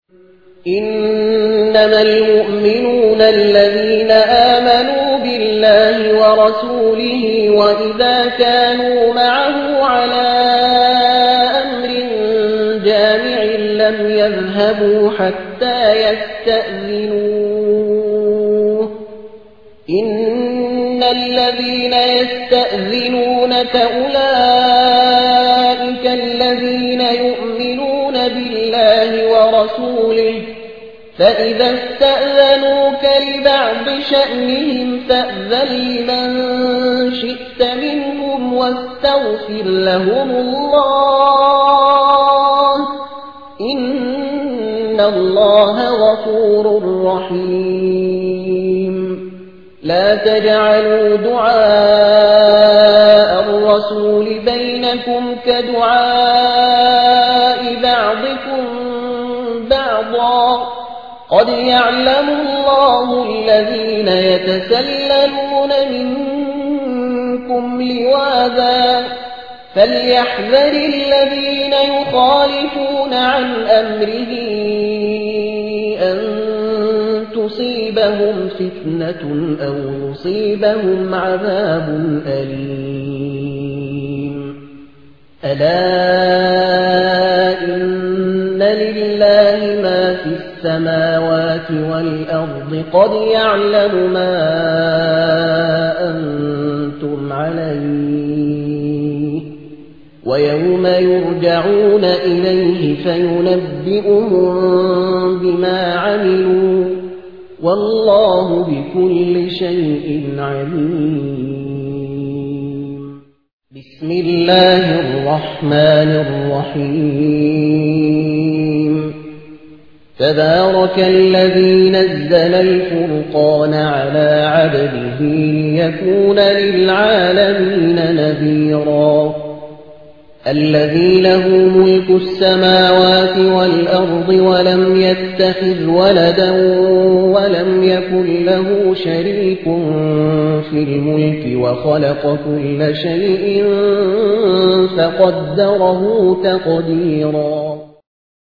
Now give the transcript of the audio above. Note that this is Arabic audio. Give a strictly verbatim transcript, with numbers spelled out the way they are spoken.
إنما المؤمنون الذين آمنوا بالله ورسوله وإذا كانوا معه على أمر جامع لم يذهبوا حتى يستأذنوه إن الذين يستأذنونك أولئك الذين يؤمنون بالله ورسوله فإذا استأذنوك لبعض شأنهم فأذن لمن شئت منهم واستغفر لهم الله إن الله غفور رحيم لا تجعلوا دعاء الرسول بينكم كدعاء بعضكم بعضا قد يعلم الله الذين يتسللون منكم لواذا فليحذر الذين يخالفون عن أمره أن تصيبهم فتنة أو يصيبهم عذاب أليم ألا إن لله ما في السماوات والأرض قد يعلم ما أنتم عليه ويوم يرجعون إليه فينبئهم بما عملوا والله بكل شيء عليم بسم الله الرحمن الرحيم تبارك الذي نزل الفرقان على عبده ليكون للعالمين نذيرا الذي له ملك السماوات والأرض ولم يتخذ ولدا ولم يكن له شريك في الملك وخلق كل شيء فقدره تقديرا